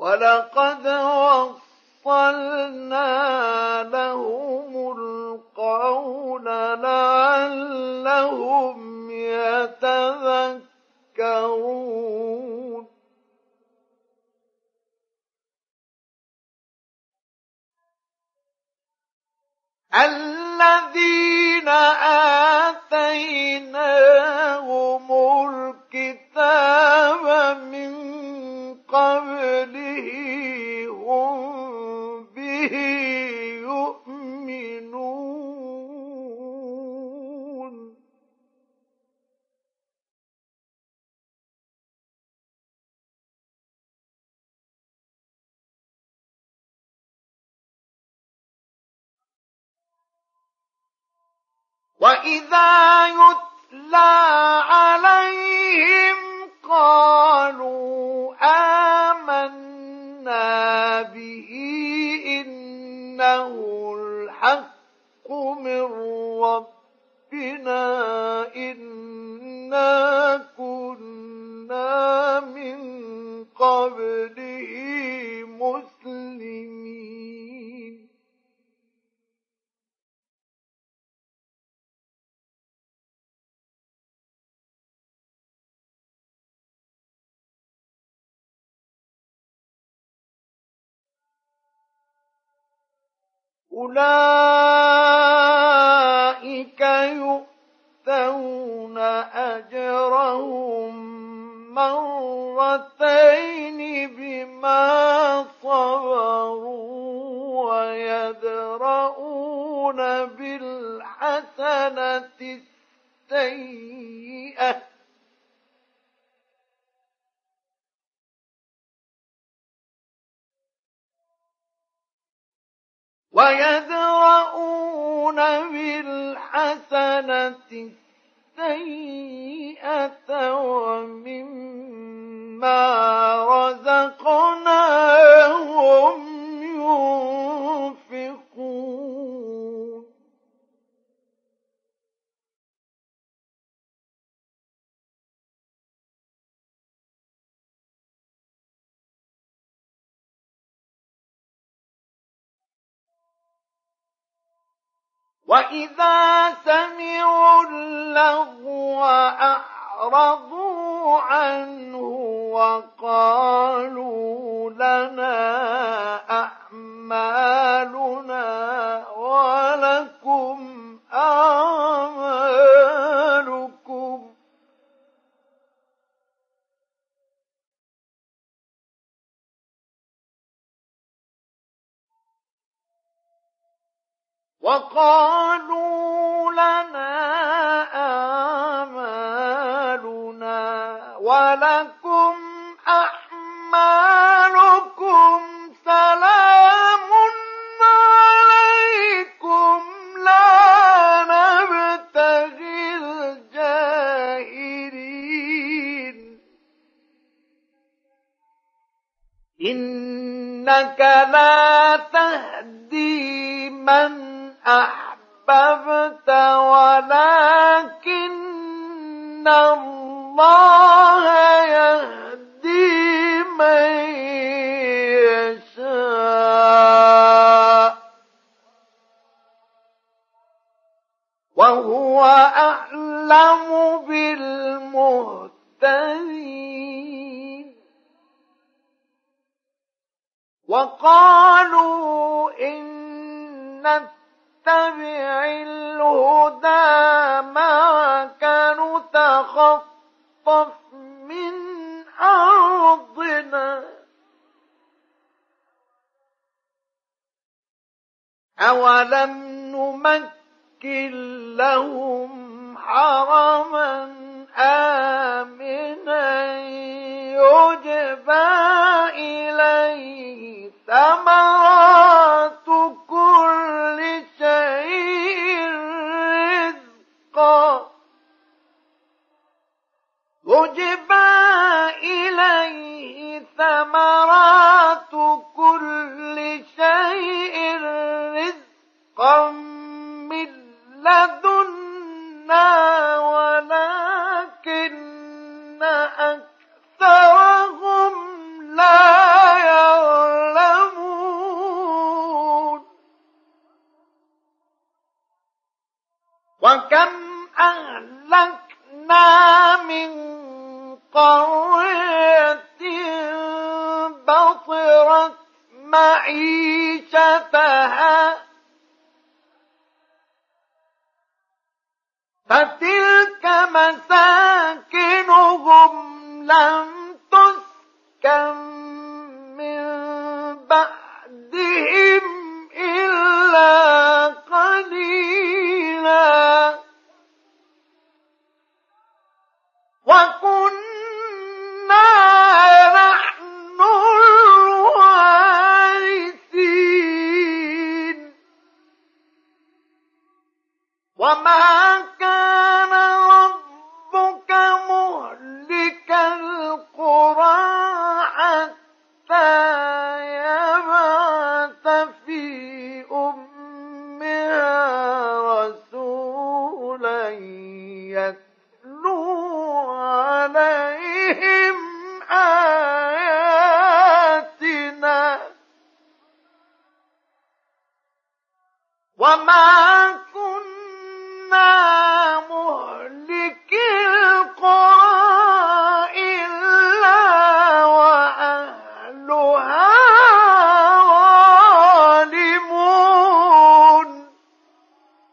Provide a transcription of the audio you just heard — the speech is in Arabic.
ولقد وصلنا لهم القول لعلهم يتذكرون الذين آتيناهم الكتاب من قبله هم به يؤمنون وإذا يتلى عليهم قالوا آمنا به إنه الحق من ربنا إنا كنا من قبله مسلمين أولئك يؤتون أجرهم مرتين بما صبروا ويدرؤون بالحسنة السيئة ومما رزقناهم ينفقون وإذا سمعوا اللغو أعرضوا عنه وقالوا لنا أعمالنا ولكم أعمالكم وقالوا لنا أعمالنا ولكم أعمالكم سلام عليكم لا نبتغي الجاهلين إنك لا تهدي من أحببت ولكن الله يهدي من يشاء وهو أعلم بالمهتدين وقالوا إن نتبع الهدى معك نتخطف من أرضنا أولم نمكن لهم حرما آمنا يجبى إليه ثمرات كل شيء رزقا يجبى إليه ثمرات كل شيء رزقا من لدنا ولكن أكثرهم لا يعلمون معيشتها فتلك مساكنهم لم تسكن من بعدهم إلا قليلا وكنا نحن الوارثين وما كان ربك مهلك القرى حتى يبعث في أمها رسولا يتلو عليهم آياتنا وما كنا